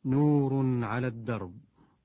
نور على الدرب،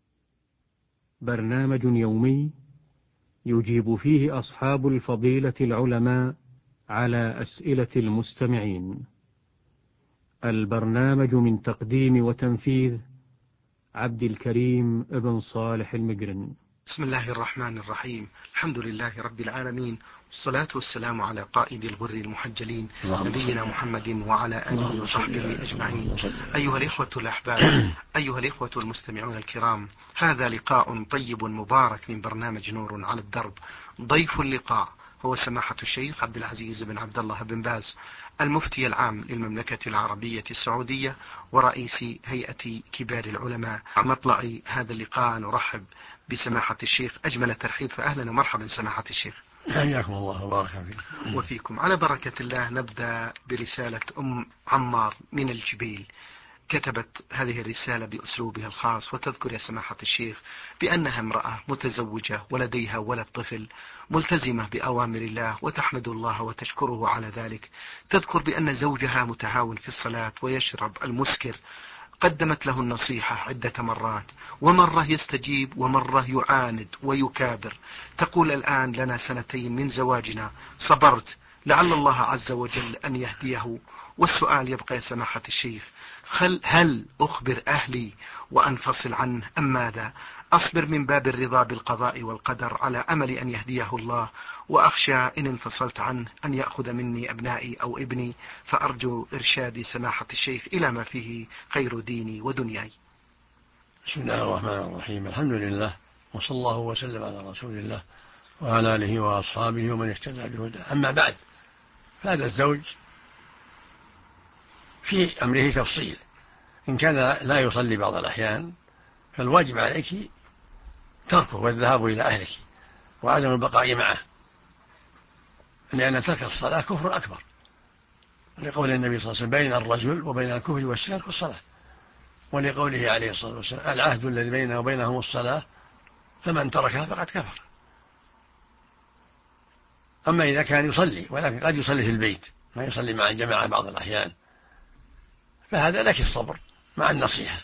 برنامج يومي يجيب فيه أصحاب الفضيلة العلماء على أسئلة المستمعين. البرنامج من تقديم وتنفيذ عبد الكريم ابن صالح المقرن. بسم الله الرحمن الرحيم. الحمد لله رب العالمين، والصلاة والسلام على قائد الغر المحجلين نبينا محمد وعلى آله وصحبه أجمعين. أيها الإخوة الأحباب، أيها الإخوة المستمعون الكرام، هذا لقاء طيب مبارك من برنامج نور على الدرب. ضيف اللقاء هو سماحة الشيخ عبد العزيز بن عبد الله بن باز، المفتي العام للمملكة العربية السعودية ورئيس هيئة كبار العلماء. مطلع هذا اللقاء نرحب بسماحة الشيخ أجمل ترحيب، فأهلا ومرحبا سماحة الشيخ. حياكم الله وبارك فيكم. وفيكم. على بركة الله نبدأ برسالة أم عمار من الجبيل. كتبت هذه الرسالة بأسلوبها الخاص، وتذكر يا سماحة الشيخ بأنها امرأة متزوجة ولديها ولد طفل، ملتزمة بأوامر الله وتحمد الله وتشكره على ذلك. تذكر بأن زوجها متهاون في الصلاة ويشرب المسكر. قدمت له النصيحة عدة مرات، ومرة يستجيب ومرة يعاند ويكابر. تقول الآن لنا 2 من زواجنا، صبرت لعل الله عز وجل أن يهديه. والسؤال يبقى يا سماحة الشيخ، هل أخبر أهلي وأنفصل عنه أم ماذا؟ أصبر من باب الرضا بالقضاء والقدر على أمل أن يهديه الله، وأخشى إن انفصلت عنه أن يأخذ مني أبنائي أو ابني، فأرجو إرشادي سماحة الشيخ إلى ما فيه خير ديني ودنياي. بسم الله الرحمن الرحيم. الحمد لله، وصلى الله وسلم على رسول الله وعلى آله وأصحابه ومن اهتدى بهداه. أما بعد، فهذا الزوج في أمره تفصيل. إن كان لا يصلي بعض الأحيان فالواجب عليك تركه والذهاب إلى أهلك وعدم البقاء معه، لأن ترك الصلاة كفر أكبر، لقول النبي صلى الله عليه وسلم: بين الرجل وبين الكفر والشرك الصلاة. ولقوله عليه الصلاة والسلام: العهد الذي بيننا وبينهم الصلاة، فمن تركها فقد كفر. أما إذا كان يصلي ولكن قد يصلي في البيت، ما يصلي مع الجماعة بعض الأحيان، فهذا لك الصبر مع النصيحة.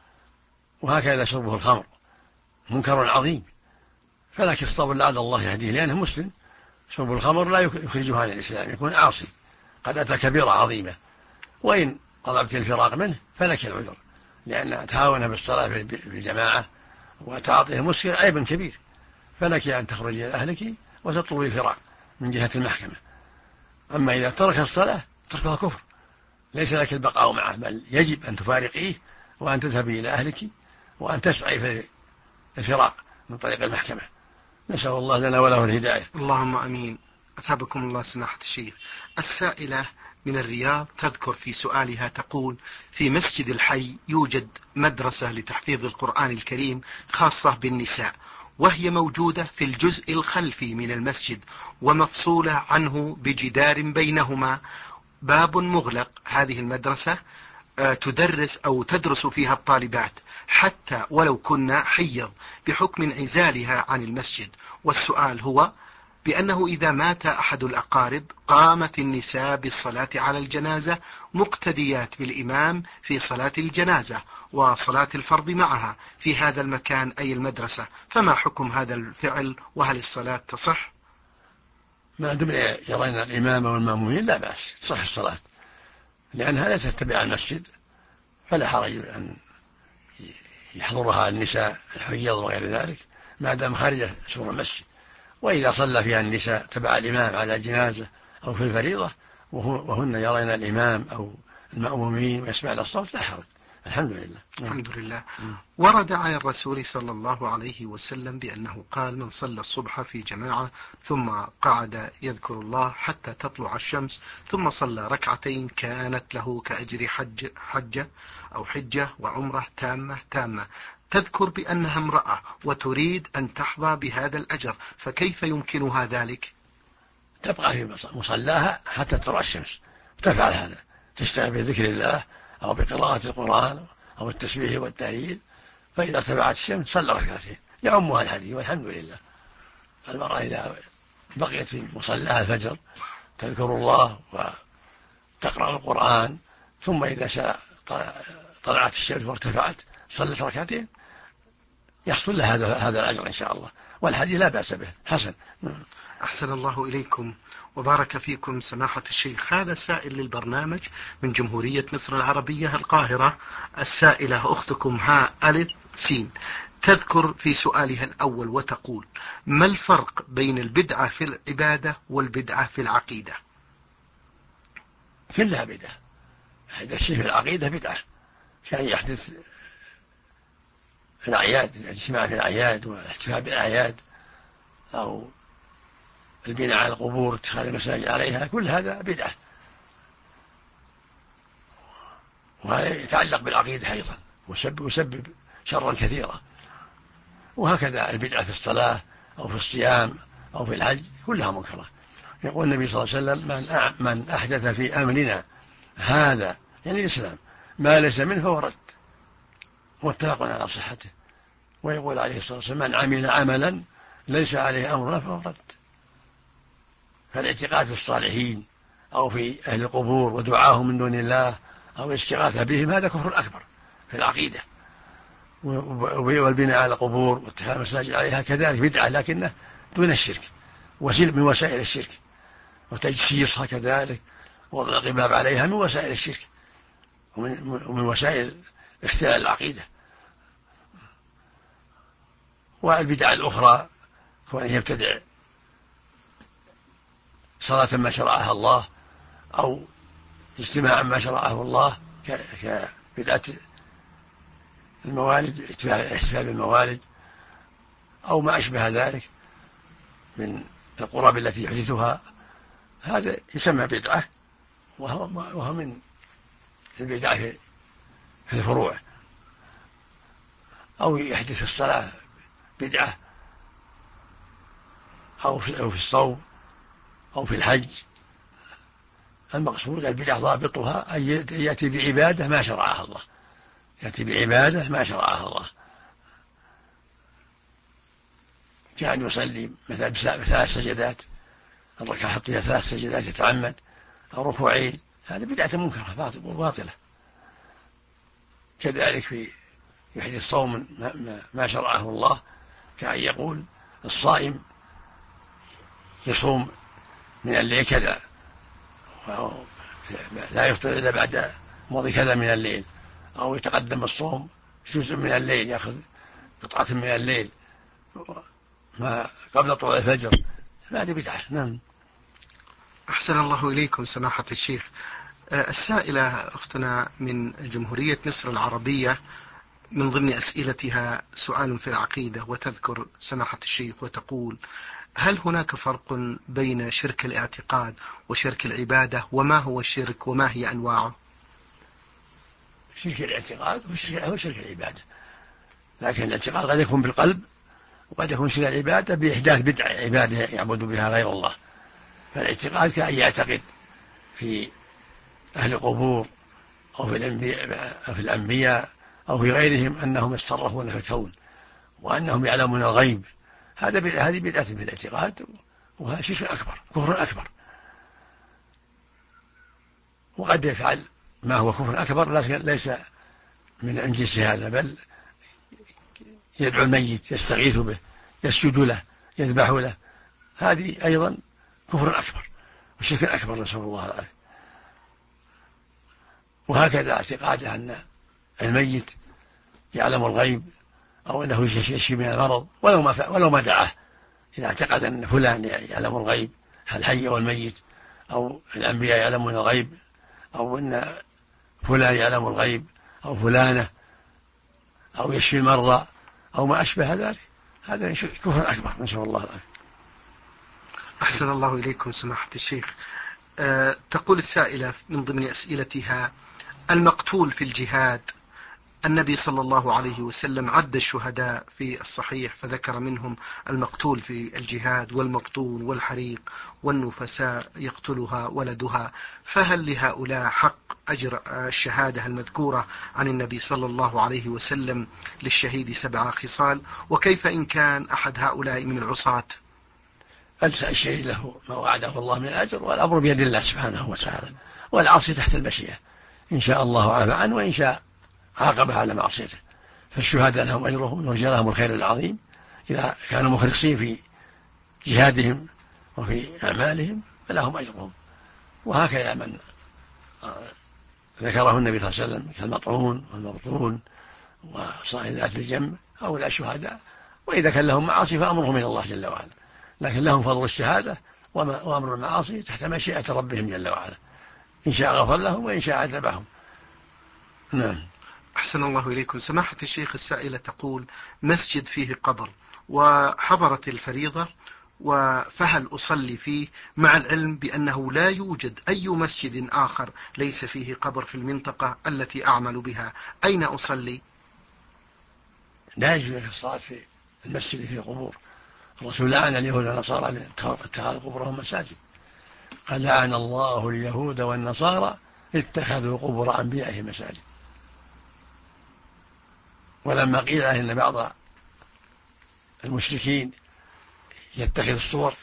وهكذا شربه الخمر منكر عظيم، فلك الصبر لعل الله يهديه، لأنه مسلم. شرب الخمر لا يخرجه عن الإسلام، يكون عاصي قد أتى كبيرة عظيمة. وإن طلبت الفراق منه فلك العذر، لأن تهاون بالصلاة في الجماعة وتعاطيه مسكر عيب كبير، فلك أن تخرجي إلى أهلك وتطلبي الفراق من جهة المحكمة. أما إذا ترك الصلاة تركها كفر، ليس لك البقاء معه، بل يجب أن تفارقيه وأن تذهبي إلى أهلك وأن تسعي في الفراق من طريق المحكمة. نسأل الله لنا وله الهداية. اللهم أمين. أثابكم الله سماحة الشيخ. السائلة من الرياض تذكر في سؤالها، تقول: في مسجد الحي يوجد مدرسة لتحفيظ القرآن الكريم خاصة بالنساء، وهي موجودة في الجزء الخلفي من المسجد ومفصولة عنه بجدار بينهما باب مغلق. هذه المدرسة تدرس أو تدرس فيها الطالبات حتى ولو كنا حيض، بحكم انعزالها عن المسجد. والسؤال هو بأنه إذا مات أحد الأقارب قامت النساء بالصلاة على الجنازة مقتديات بالإمام في صلاة الجنازة وصلاة الفرض معها في هذا المكان أي المدرسة، فما حكم هذا الفعل وهل الصلاة تصح؟ ما دم يرين الإمام والمأمومين لا بأس، تصح الصلاة، لأنها ليست تبع المسجد، فلا حرج أن يحضرها النساء الحيض وغير ذلك ما دام خارج سور المسجد. وإذا صلى فيها النساء تبع الإمام على الجنازة أو في الفريضة وهن يرين الإمام أو المأمومين ويسمعن الصوت لا حرج. الحمد لله. الحمد لله. ورد عن الرسول صلى الله عليه وسلم بأنه قال: من صلى الصبح في جماعة ثم قعد يذكر الله حتى تطلع الشمس ثم صلى ركعتين كانت له كأجر حجة وعمرة تامة. تذكر بأنها امرأة وتريد أن تحظى بهذا الأجر، فكيف يمكنها ذلك؟ تبقى في مصلاها حتى تطلع الشمس، تفعل هذا، تشتغل بذكر الله أو بقراءة القرآن أو التسبيح والتهليل، فإذا ارتفعت الشمس صلى ركعتين يعمها الحديث، والحمد لله. المرأة إذا بقيت في مصلاها الفجر تذكر الله وتقرأ القرآن، ثم إذا طلعت الشمس وارتفعت صلت ركعتين يحصل له هذا الأجر إن شاء الله، والحديث لا بأس به حسن. أحسن الله إليكم وبارك فيكم سماحة الشيخ. هذا سائل للبرنامج من جمهورية مصر العربية القاهرة. السائلة أختكم ها ألف سين تذكر في سؤالها الأول وتقول: ما الفرق بين البدعة في العبادة والبدعة في العقيدة؟ كلها بدعة. هذا الشيء في العقيدة بدعة، كان يحدث في الأعياد، الاجتماع في الأعياد والاحتفال بالأعياد، أو البناء على القبور، اتخاذ المساجد عليها، كل هذا بدعة، وهذا يتعلق بالعقيدة أيضا ويسبب شرا كثيرا. وهكذا البدعة في الصلاة أو في الصيام أو في الحج كلها منكرة. يقول النبي صلى الله عليه وسلم: من أحدث في أمرنا هذا، يعني الإسلام، ما ليس منه فهو رد، متفق على صحته. ويقول عليه الصلاة والسلام: من عمل عملا ليس عليه أمرنا فهو رد. فالاعتقاد في الصالحين أو في أهل القبور ودعاهم من دون الله أو الاستغاثة بهم هذا كفر أكبر في العقيدة. والبناء على القبور واتخاذ المساجد عليها كذلك بدعة، لكنه دون الشرك، من وسائل الشرك. وتجسيسها كذلك ووضع القباب عليها من وسائل الشرك ومن وسائل اختلال العقيدة. والبدع الأخرى كونه يبتدع صلاة ما شرعها الله أو اجتماعا ما شرعه الله، كبدعة الموالد، احتفال بالموالد أو ما أشبه ذلك من القرب التي يحدثها، هذا يسمى بدعة، وهو من البدعة في الفروع. أو يحدث في الصلاة بدعة، أو في الصوم أو في الحج. المقصود البدعة ضابطها أن يأتي بعبادة ما شرعها الله، يأتي بعبادة ما شرعها الله. كان يصلي مثلا ب3 سجدات، الركعة يحط فيها 3 سجدات يتعمد، أو ركوعين، هذه بدعة منكرة باطلة. كذلك في يحدث الصوم ما شرعه الله، كأن يقول: الصائم يصوم من الليل كذا، لا يفطر إلا بعد مضي كذا من الليل، أو يتقدم الصوم جزء من الليل، يأخذ قطعة من الليل ما قبل طلوع الفجر، هذه بدعة. نعم. أحسن الله إليكم سماحة الشيخ. السائلة أختنا من جمهورية مصر العربية من ضمن أسئلتها سؤال في العقيدة، وتذكر سماحة الشيخ وتقول: هل هناك فرق بين شرك الاعتقاد وشرك العبادة؟ وما هو الشرك وما هي أنواعه؟ شرك الاعتقاد هو شرك العبادة، لكن الاعتقاد قد يكون بالقلب، وقد يكون شرك العبادة بإحداث بدعة عبادة يعبد بها غير الله. فالاعتقاد كأن يعتقد في أهل القبور أو في الأنبياء أو في غيرهم أنهم يتصرفون في الكون وأنهم يعلمون الغيب، هذه بدعة في الاعتقاد، وهذا شرك أكبر، كفر أكبر. وقد يفعل ما هو كفر أكبر لكن ليس من جنس هذا، بل يدعو الميت، يستغيث به، يسجد له، يذبح له، هذه أيضا كفر أكبر وشرك أكبر، نسأل الله العافية. وهكذا اعتقاده أن الميت يعلم الغيب أو أنه يشفي من المرض ولو ما دعاه. إذا اعتقد أن فلان يعلم الغيب، الحي أو الميت، أو الأنبياء يعلمون الغيب، أو أن فلان يعلم الغيب، أو فلانة، أو يشفي المرضى، أو ما أشبه ذلك، هذا كفر أكبر، نسأل الله العافية. أحسن الله إليكم سماحة الشيخ. تقول السائلة من ضمن أسئلتها: المقتول في الجهاد، النبي صلى الله عليه وسلم عد الشهداء في الصحيح فذكر منهم المقتول في الجهاد والمبطون والحريق والنفساء يقتلها ولدها، فهل لهؤلاء حق أجر الشهادة المذكورة عن النبي صلى الله عليه وسلم للشهيد 7 خصال؟ وكيف إن كان أحد هؤلاء من العصاة؟ الشهيد له ما وعده الله من الأجر، والأمر بيد الله سبحانه وتعالى، والعاصي تحت المشيئة، إن شاء الله عفى عنه وإن شاء عاقبه على معصيته. فالشهداء لهم أجرهم ويرجى لهم الخير العظيم إذا كانوا مخلصين في جهادهم وفي أعمالهم فلهم أجرهم. وهكذا من ذكره النبي صلى الله عليه وسلم كالمطعون والمبطون وصاحب ذات الجنب هؤلاء الشهداء، وإذا كان لهم معاصي فأمرهم إلى الله جل وعلا، لكن لهم فضل الشهادة وأمر المعاصي تحت مشيئة ربهم جل وعلا، إن شاء غفر لهم وإن شاء عذبهم. نعم. أحسن الله إليكم. سماحة الشيخ السائلة تقول: مسجد فيه قبر وحضرت الفريضة، فهل أصلي فيه مع العلم بأنه لا يوجد أي مسجد آخر ليس فيه قبر في المنطقة التي أعمل بها، أين أصلي؟ لا يجوز الصلاة في المسجد فيه قبور. الرسول لعن اليهود والنصارى اتخاذ قبورهم مساجد، قال: لعن الله اليهود والنصارى اتخذوا قبور أنبيائهم مساجد. ولما قيل له إن بعض المشركين يتخذ الصور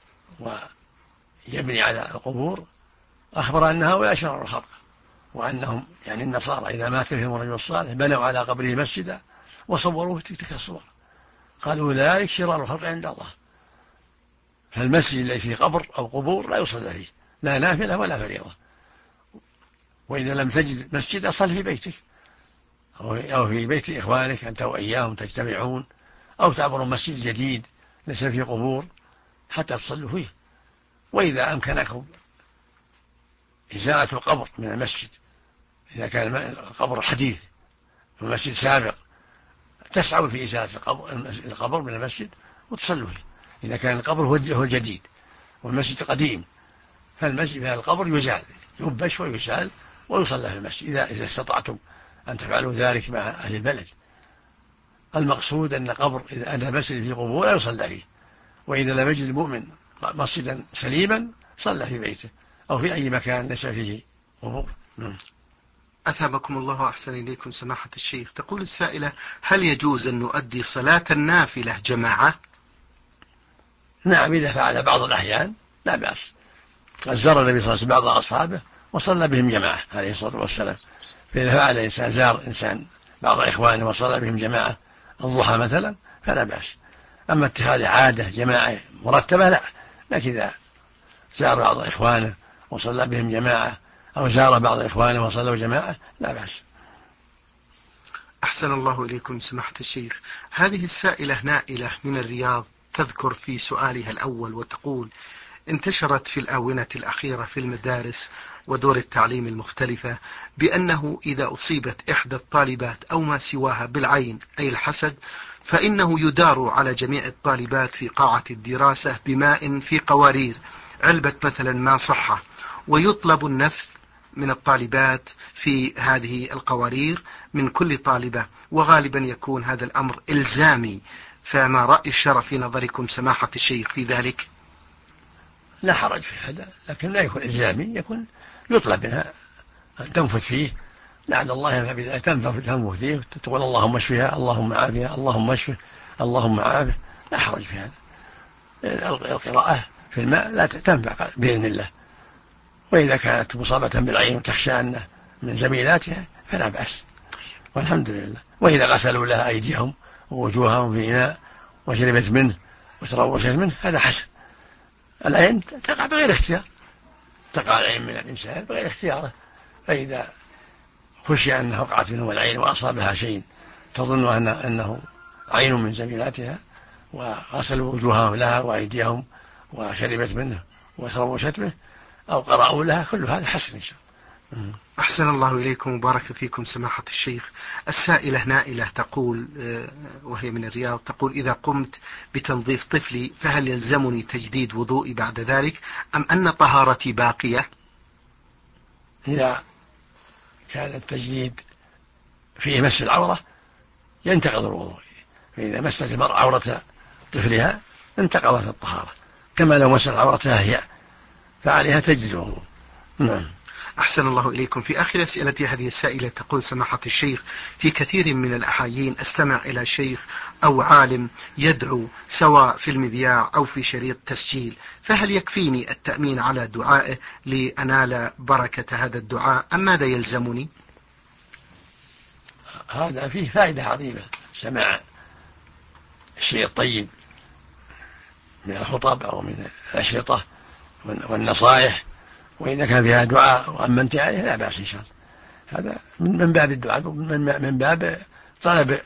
ويبني على القبور، أخبر أن هؤلاء شرار الخلق، وأنهم يعني النصارى إذا مات فيهم الرجل الصالح بنوا على قبره مسجدا وصوروه تلك الصور. قالوا: أولئك شرار الخلق عند الله. فالمسجد الذي فيه قبر أو قبور لا يصلى فيه، لا نافلة ولا فريضة. وإذا لم تجد مسجد صل في بيتك أو في بيت إخوانك أنت وإياهم تجتمعون، أو تعبروا مسجد جديد ليس فيه قبور حتى تصلوا فيه. وإذا أمكنكم إزالة القبر من المسجد، إذا كان القبر حديث والمسجد سابق، تسعوا في إزالة القبر من المسجد وتصلوا فيه. إذا كان القبر هو الجديد والمسجد قديم، فالمسجد في القبر يزال، ينبش ويزال ويصلى في المسجد إذا استطعتم أن تفعلوا ذلك مع أهل البلد. المقصود أن قبر إذا أن مسجد فيه قبور لا يصلى فيه، وإذا لم يجد المؤمن مسجدا سليما صلى في بيته أو في أي مكان ليس فيه قبور. أثابكم الله وأحسن إليكم سماحة الشيخ. تقول السائلة: هل يجوز أن نؤدي صلاة النافلة جماعة؟ نعم، إذا فعل بعض الأحيان لا بأس. قد زار النبي صلى الله عليه وسلم بعض أصحابه وصلى بهم جماعة عليه الصلاة والسلام. فإذا فعل إنسان زار إنسان بعض إخوانه وصلى بهم جماعة الضحى مثلا فلا بأس. أما اتخاذ عادة جماعة مرتبة لا، لكن إذا زار بعض إخوانه وصلى بهم جماعة أو زار بعض إخوانه وصلوا جماعة لا بأس. أحسن الله إليكم سماحة الشيخ. هذه السائلة نائلة من الرياض تذكر في سؤالها الأول وتقول: انتشرت في الآونة الأخيرة في المدارس ودور التعليم المختلفة بأنه إذا أصيبت إحدى الطالبات أو ما سواها بالعين أي الحسد، فإنه يدار على جميع الطالبات في قاعة الدراسة بماء في قوارير، علبة مثلا ما صحة، ويطلب النفث من الطالبات في هذه القوارير من كل طالبة، وغالبا يكون هذا الأمر إلزامي. فما رأي الشرع في نظركم سماحة الشيخ في ذلك؟ لا حرج في هذا، لكن لا يكون إلزامي، يكون يطلب منها أن تنفث فيه لعل الله ينفع بذلك، تنفث فيه تقول: اللهم اشفها، اللهم عافها، اللهم اشفه، اللهم عافه، لا حرج في هذا. القراءة في الماء لا تنفع بإذن الله. وإذا كانت مصابة بالعين وتخشى أنه من زميلاتها فلا بأس، والحمد لله. وإذا غسلوا لها أيديهم ووجوههم في إناء وشربت منه وتروشت منه هذا حسن. العين تقع بغير اختيار، تقع العين من الإنسان بغير اختياره، فإذا خشي أنه وقعت منه العين وأصابها شيء تظن أنه عين من زميلاتها وغسلوا وجوههم لها وأيديهم وشربت منه وتروشت منه أو قرأوا لها، كل هذا حسن إن شاء الله. أحسن الله إليكم وبارك فيكم سماحة الشيخ. السائلة نائلة تقول وهي من الرياض تقول: إذا قمت بتنظيف طفلي فهل يلزمني تجديد وضوئي بعد ذلك أم أن طهارتي باقية؟ إذا كان التجديد فيه مس العورة ينتقض الوضوء، فإذا مست المرأة عورة طفلها انتقضت الطهارة، كما لو مست عورتها هي فعليها تجديد الوضوء. نعم. أحسن الله إليكم. في آخر أسئلة هذه السائلة تقول سماحة الشيخ: في كثير من الأحايين أستمع إلى شيخ أو عالم يدعو سواء في المذياع أو في شريط تسجيل، فهل يكفيني التأمين على دعائه لأنال بركة هذا الدعاء أم ماذا يلزمني؟ هذا فيه فائدة عظيمة، سماع الشيء الطيب من الخطب أو من الأشرطة والنصائح، وإذا كان فيها دعاء وأمنت عليه لا بأس إن شاء الله. هذا من باب الدعاء، من باب طلب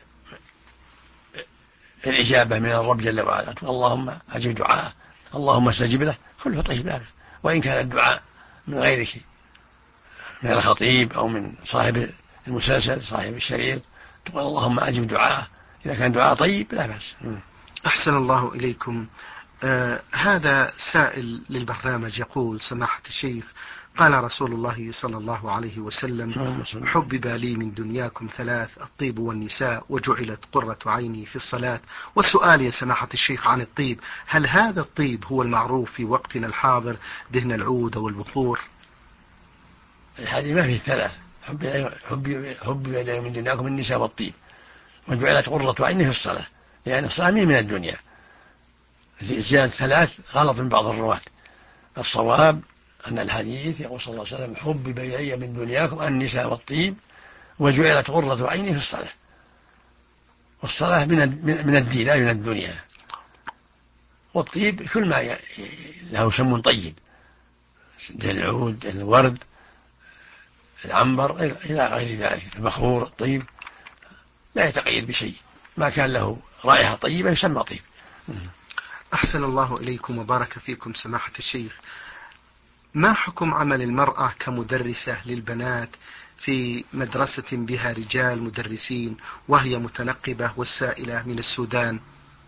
الإجابة من الرب جل وعلا. اللهم أجب دعاءه، اللهم استجب له، كله طيب لا بأس. وإن كان الدعاء من غيرك، من الخطيب أو من صاحب المسلسل صاحب الشريط، تقول اللهم أجب دعاءه، إذا كان دعاء طيب لا بأس. أحسن الله إليكم. هذا سائل للبرنامج يقول: سماحة الشيخ، قال رسول الله صلى الله عليه وسلم: حبب لي من دنياكم ثلاث: الطيب والنساء، وجعلت قرة عيني في الصلاة. والسؤال يا سماحة الشيخ عن الطيب: هل هذا الطيب هو المعروف في وقتنا الحاضر دهن العود والبخور؟ الحديث ما فيه ثلاث: حبب لي من دنياكم النساء والطيب، وجعلت قرة عيني في الصلاة، لأن الصلاة من الدنيا. زيادة ثلاث غلط من بعض الرواة. الصواب أن الحديث يقول صلى الله عليه وسلم: حبب إلي من دنياكم النساء والطيب، وجعلت قرة عيني في الصلاة. والصلاة من الدين لا من الدنيا. والطيب كل ما له سم طيب، العود، الورد، العنبر، إلى غير ذلك، البخور، الطيب، لا يتقيد بشيء، ما كان له رائحة طيبة يسمى طيب. أحسن الله إليكم وبارك فيكم سماحة الشيخ. ما حكم عمل المرأة كمدرسة للبنات في مدرسة بها رجال مدرسين وهي متنقبة والسائلة من السودان؟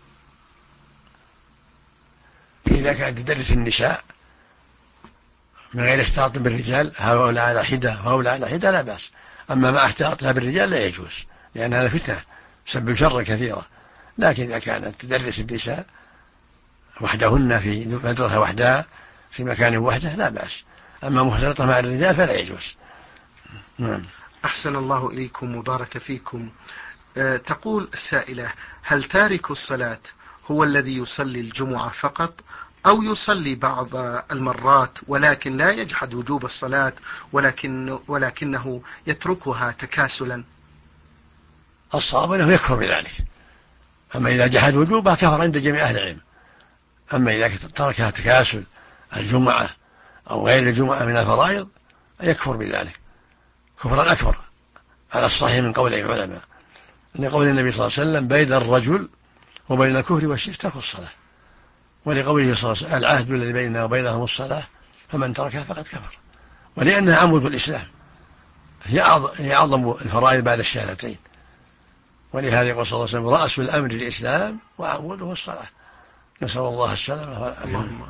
إذا كانت تدرس النساء من غير اختلاط بالرجال، هؤلاء على حدة وهؤلاء على حدة، لا بأس. أما ما اختلاطها بالرجال لا يجوز، لأن هذا فتنة تسبب شرا كثيرا. لكن إذا كانت تدرس النساء وحدهن في مدرسة وحدها في مكان وحده لا بأس. أما مختلطة مع الرجال فلا يجوز. نعم. أحسن الله إليكم وبارك فيكم. تقول السائلة: هل تارك الصلاة هو الذي يصلي الجمعة فقط، أو يصلي بعض المرات ولكن لا يجحد وجوب الصلاة ولكنه يتركها تكاسلا؟ الصواب أنه يكفر بذلك. أما إذا جحد وجوبها كفر عند جميع أهل العلم. أما إذا تركها تكاسل الجمعة أو غير الجمعة من الفرائض يكفر بذلك كفرا أكبر، على الصحيح من قول العلماء، لقول النبي صلى الله عليه وسلم: بين الرجل وبين الكفر والشرك ترك الصلاة. ولقوله صلى الله عليه وسلم: العهد الذي بيننا وبينهم الصلاة فمن تركها فقد كفر. ولأنها عمود الإسلام، هي أعظم الفرائض بعد الشهادتين. ولهذا يقول صلى الله عليه وسلم: رأس الأمر الإسلام وعموده الصلاة. نسأل الله السلامة. اللهم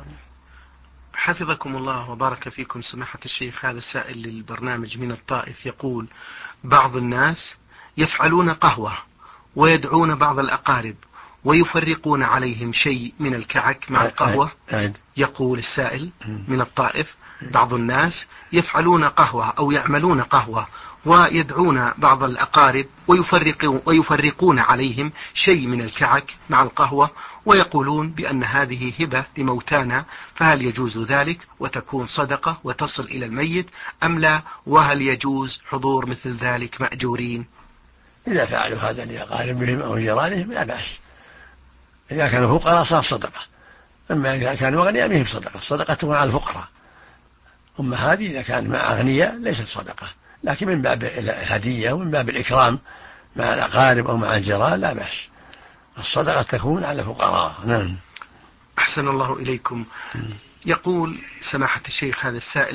حفظكم الله وبارك فيكم سماحة الشيخ. هذا السائل للبرنامج من الطائف يقول: بعض الناس يفعلون قهوة ويدعون بعض الأقارب ويفرقون عليهم شيء من الكعك مع القهوة. يقول السائل من الطائف: بعض الناس يفعلون قهوة أو يعملون قهوة ويدعون بعض الأقارب ويفرقون عليهم شيء من الكعك مع القهوة، ويقولون بأن هذه هبة لموتانا، فهل يجوز ذلك وتكون صدقة وتصل إلى الميت أم لا؟ وهل يجوز حضور مثل ذلك مأجورين؟ إذا فعلوا هذا لأقاربهم أو جيرانهم لا بأس. إذا كانوا فقراء صار صدقة. أما إذا كانوا أغنياء ما هي صدقة. الصدقة تكون على الفقراء. أما هذه إذا كان مع أغنياء ليست صدقة، لكن من باب الهدية ومن باب الإكرام مع الأقارب أو مع الجيران لا بأس. الصدقة تكون على الفقراء. نعم. أحسن الله إليكم. يقول سماحة الشيخ هذا السائل: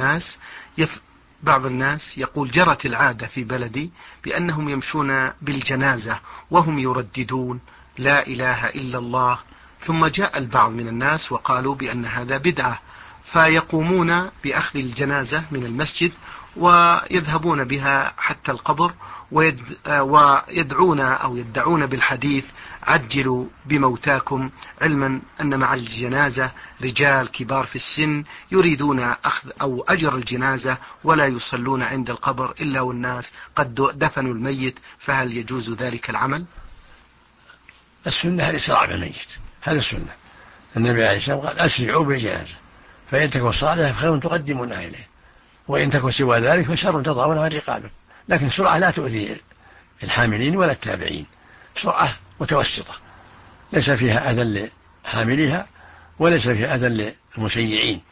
بعض الناس يقول: جرت العادة في بلدي بأنهم يمشون بالجنازة وهم يرددون لا إله إلا الله، ثم جاء البعض من الناس وقالوا بأن هذا بدعة، فيقومون بأخذ الجنازة من المسجد ويذهبون بها حتى القبر ويدعون أو يدعون بالحديث: عجلوا بموتاكم، علما أن مع الجنازة رجال كبار في السن يريدون أخذ أو أجر الجنازة ولا يصلون عند القبر إلا والناس قد دفنوا الميت، فهل يجوز ذلك العمل؟ السنة الإسراع بالميت، هذا السنة. النبي عليه الصلاة والسلام قال: أسرعوا بالجنازة، فإن تكن صالحة فخير تقدمونها إليه، وإن تكن سوى ذلك فشر تضعونها عن رقابه. لكن السرعة لا تؤذي للحاملين ولا التابعين، سرعة متوسطة ليس فيها أذى لحاملها وليس فيها أذى للمشيعين.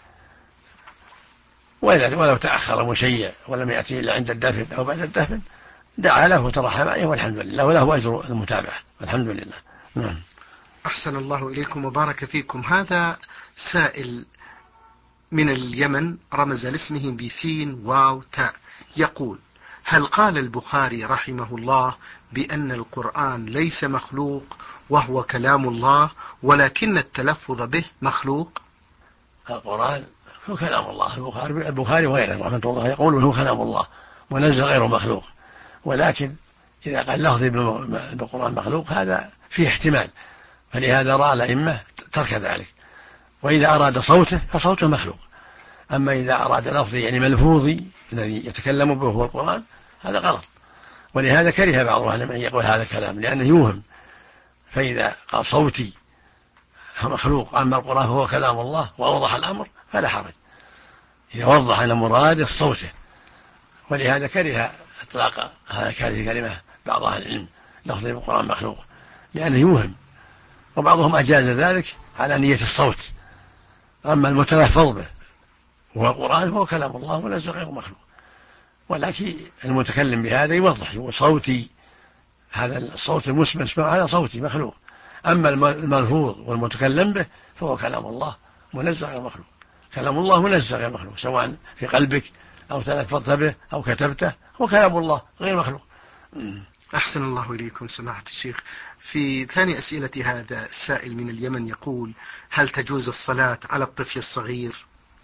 ولو تأخر مشيع ولم يأتي إلا عند الدفن أو بعد الدفن دعا له وترحم عليه والحمد لله، وله أجر المتابعة والحمد لله. نعم. أحسن الله إليكم وبارك فيكم. هذا سائل من اليمن رمز لاسمه بسين واو تاء، يقول: هل قال البخاري رحمه الله بأن القرآن ليس مخلوق وهو كلام الله ولكن التلفظ به مخلوق؟ القرآن هو كلام الله. البخاري وغيره رحمه الله يقول هو كلام الله منزل غير مخلوق، ولكن إذا قال لفظي بالقرآن مخلوق هذا فيه احتمال، فلهذا رأى الأئمة ترك ذلك. وإذا أراد صوته فصوته مخلوق، أما إذا أراد لفظي يعني ملفوظي الذي يتكلم به هو القرآن هذا غلط. ولهذا كره بعض أهل العلم أن يقول هذا كلام لأنه يوهم، فإذا قال صوتي مخلوق أما القرآن هو كلام الله وأوضح الأمر فلا حرج إذا وضح أن مراده صوته. ولهذا كره إطلاق هذه الكلمة بعض أهل العلم لفظي بالقرآن مخلوق لأنه يوهم، وبعضهم أجاز ذلك على نية الصوت. أما المتلفظ به وهو القرآن هو كلام الله وليس غير مخلوق، ولكن المتكلم بهذا يوضح وصوتي هذا الصوت المسمع هذا صوتي مخلوق، أما الملفوظ والمتكلم به فهو كلام الله منزه غير مخلوق. كلام الله منزه غير مخلوق سواء في قلبك أو تلفظت به أو كتبته، هو كلام الله غير مخلوق. أحسن الله إليكم سماحة الشيخ. في ثاني أسئلة هذا السائل من اليمن يقول: هل تجوز الصلاة على الطفل الصغير؟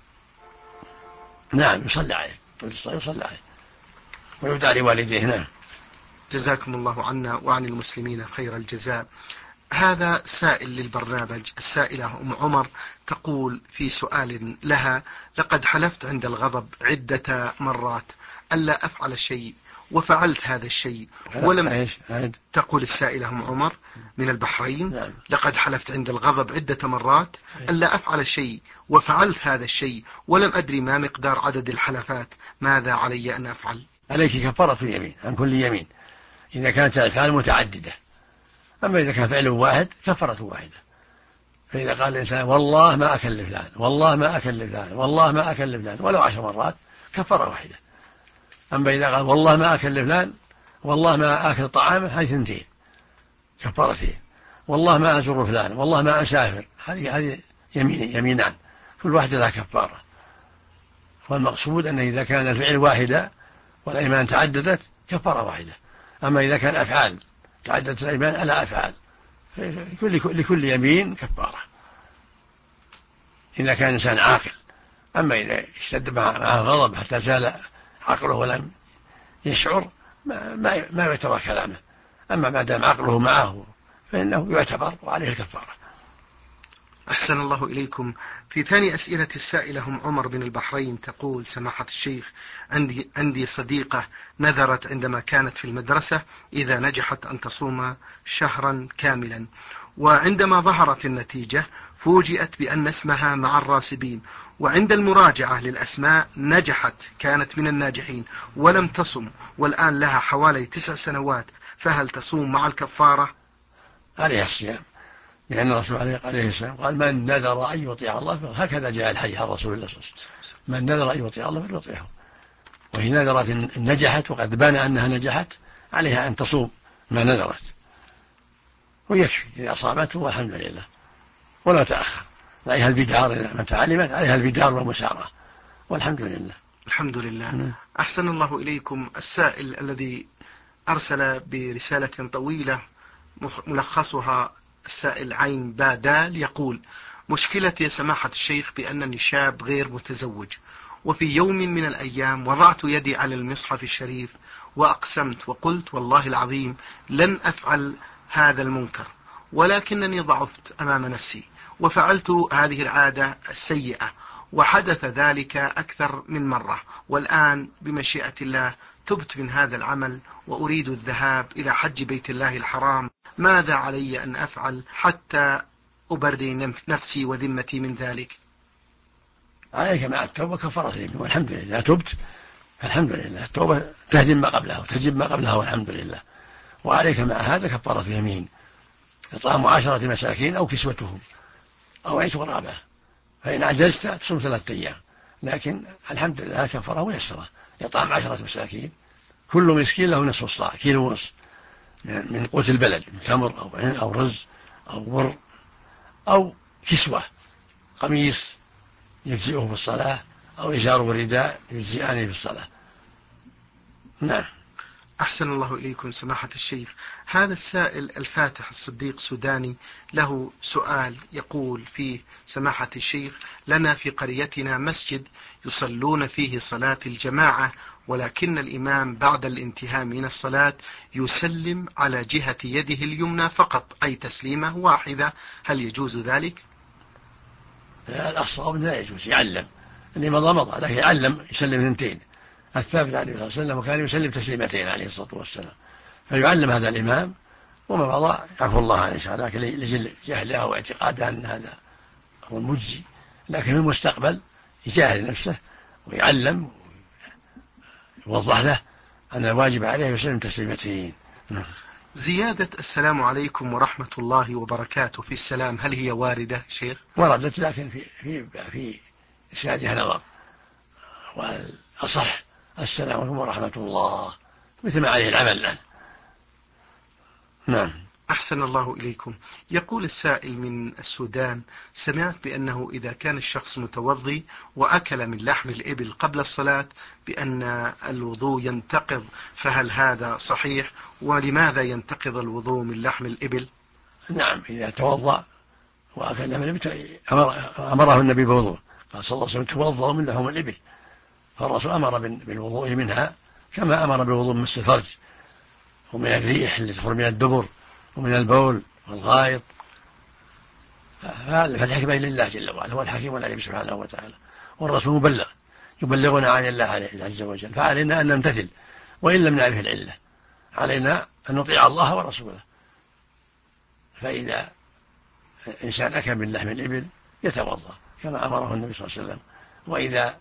نعم يصلى عليه، يصلى عليه ويدعى لوالديه. نعم. جزاكم الله عنا وعن المسلمين خير الجزاء. هذا سائل للبرنامج. السائلة أم عمر تقول في سؤال لها: لقد حلفت عند الغضب عدة مرات ألا أفعل شيء وفعلت هذا الشيء ولم تقول السائلة أم عمر من البحرين: لقد حلفت عند الغضب عدة مرات ألا أفعل شيء وفعلت هذا الشيء ولم أدري ما مقدار عدد الحلفات، ماذا علي أن أفعل؟ عليك كفارة اليمين عن كل يمين إذا كانت الأفعال متعددة، أما إذا كان فعل واحد كفارة واحدة. فإذا قال الإنسان والله ما أكل فلان والله ما أكل فلان والله ما أكل فلان ولو 10 مرات كفارة واحدة. أما إذا قال والله ما أكل فلان والله ما أكل طعامه هذه 2 كفارتين. والله ما أزور فلان والله ما أسافر هذه يمينان كل واحدة لها كفارة. والمقصود أن إذا كان الفعل واحدا والأيمان تعددت كفارة واحدة. أما إذا كان أفعال تعددت الأيمان على أفعال لكل يمين كفارة إذا كان إنسان عاقل. أما إذا اشتد معه غضب حتى زال عقله ولم يشعر ما يعتبر كلامه، أما ما دام عقله معه فإنه يعتبر وعليه الكفارة. أحسن الله إليكم. في ثاني أسئلة السائلة هم عمر بن البحرين تقول: سماحة الشيخ، عندي صديقة نذرت عندما كانت في المدرسة إذا نجحت أن تصوم شهرا كاملا، وعندما ظهرت النتيجة فوجئت بأن اسمها مع الراسبين، وعند المراجعة للأسماء نجحت كانت من الناجحين ولم تصم، والآن لها حوالي 9 سنوات، فهل تصوم مع الكفارة؟ عليها الصيام، لأن الرسول عليه السلام قال: من نذر أن يطيع الله، هكذا جاء الحديث عن رسول الله صلى الله عليه وسلم: من نذر أن يطيع الله فليطيعه. وهي نذرت إن نجحت وقد بان أنها نجحت عليها أن تصوم ما نذرت، ويكفي إذا أصابته والحمد لله، ولا تأخر. عليها البدار إذا متى علمت، عليها البدار والمسارعة والحمد لله. الحمد لله. أحسن الله إليكم. السائل الذي أرسل برسالة طويلة ملخصها السائل عين بادال يقول: مشكلتي يا سماحة الشيخ بأنني شاب غير متزوج، وفي يوم من الأيام وضعت يدي على المصحف الشريف وأقسمت وقلت والله العظيم لن أفعل هذا المنكر، ولكنني ضعفت أمام نفسي وفعلت هذه العادة السيئة، وحدث ذلك أكثر من مرة، والآن بمشيئة الله تبت من هذا العمل وأريد الذهاب إلى حج بيت الله الحرام، ماذا علي أن أفعل حتى أبرئ نفسي وذمتي من ذلك؟ عليك مع التوبة كفارة اليمين والحمد لله. تبت الحمد لله. التوبة تهدم ما قبلها وتجب ما قبلها والحمد لله. وعليك مع هذا كفارة يمين، إطعام 10 مساكين أو كسوتهم أو عيش غرابة، فإن عجزت تصوم 3 أيام، لكن الحمد لله كفارة ميسرة، إطعام 10 مساكين، كل مسكين له نصف الصاع، كيلو ونصف من قوت البلد، من تمر أو رز أو بر، أو كسوة، قميص يجزئه في الصلاة أو إزار ورداء يجزئانه في الصلاة. نعم. أحسن الله إليكم سماحة الشيخ. هذا السائل الفاتح الصديق سوداني له سؤال يقول فيه: سماحة الشيخ، لنا في قريتنا مسجد يصلون فيه صلاة الجماعة، ولكن الإمام بعد الانتهاء من الصلاة يسلم على جهة يده اليمنى فقط، أي تسليمة واحدة، هل يجوز ذلك؟ الصواب لا يجوز، يعلم اللي مضى لكن يعلم يسلم 2. الثابت عليه الصلاة والسلام كان يسلم 2 عليه الصلاة والسلام، فيعلم هذا الإمام، وما مضى يعفو الله عنه إن شاء الله، لكن لجل جهله واعتقاده أن هذا هو المجزي، لكن في المستقبل يجاهل نفسه ويعلم ويوضح له أن الواجب عليه يسلم 2. زيادة السلام عليكم ورحمة الله وبركاته في السلام، هل هي واردة شيخ؟ وردت، لكن في إسنادها نظر، والأصح السلام عليكم ورحمة الله، مثل ما عليه العمل الآن. نعم. أحسن الله إليكم. يقول السائل من السودان: سمعت بأنه إذا كان الشخص متوضي وأكل من لحم الإبل قبل الصلاة بأن الوضوء ينتقض، فهل هذا صحيح؟ ولماذا ينتقض الوضوء من لحم الإبل؟ نعم، إذا توضأ وأكل لحم الإبل أمره النبي بوضوء، قال صلى الله عليه وسلم: توضأوا من لحم الإبل، فالرسول أمر بالوضوء منها كما أمر بالوضوء من مس الفرج ومن الريح اللي تخرج من الدبر ومن البول والغائط، فالحكمة لله جل وعلا، هو الحكيم العليم سبحانه وتعالى، والرسول مبلغ يبلغنا عن الله عز وجل، فعلينا أن نمتثل وإن لم نعرف العلة، علينا أن نطيع الله ورسوله. فإذا إنسان أكل من لحم الإبل يتوضأ كما أمره النبي صلى الله عليه وسلم، وإذا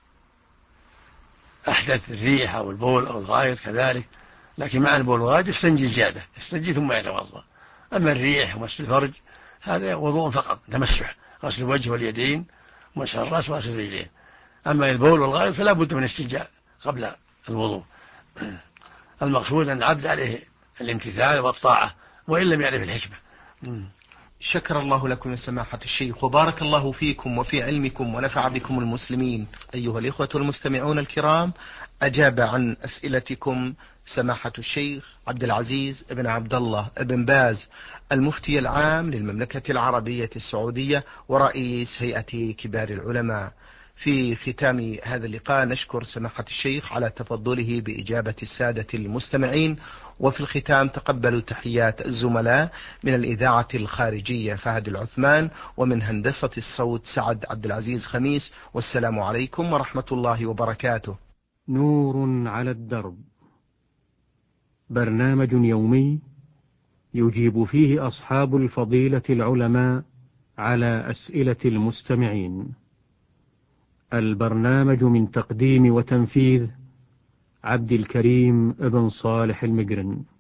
أحدث الريح أو البول أو الغائط كذلك، لكن مع البول والغائط يستنجي زيادة، يستنجي ثم يتوضأ. أما الريح ومس الفرج هذا وضوء فقط، تمسح، غسل الوجه واليدين ومسح الرأس وغسل الرجلين. أما البول والغائط فلا بد من استنجاء قبل الوضوء. المقصود أن العبد عليه الامتثال والطاعة وإن لم يعرف الحكمة. شكر الله لكم يا سماحة الشيخ، وبارك الله فيكم وفي علمكم ونفع بكم المسلمين. أيها الإخوة المستمعون الكرام، أجاب عن أسئلتكم سماحة الشيخ عبد العزيز بن عبد الله بن باز، المفتي العام للمملكة العربية السعودية ورئيس هيئة كبار العلماء. في ختام هذا اللقاء نشكر سماحة الشيخ على تفضله بإجابة السادة المستمعين، وفي الختام تقبلوا تحيات الزملاء من الإذاعة الخارجية فهد العثمان، ومن هندسة الصوت سعد عبد العزيز خميس، والسلام عليكم ورحمة الله وبركاته. نور على الدرب، برنامج يومي يجيب فيه أصحاب الفضيلة العلماء على أسئلة المستمعين. البرنامج من تقديم وتنفيذ عبد الكريم ابن صالح المقرن.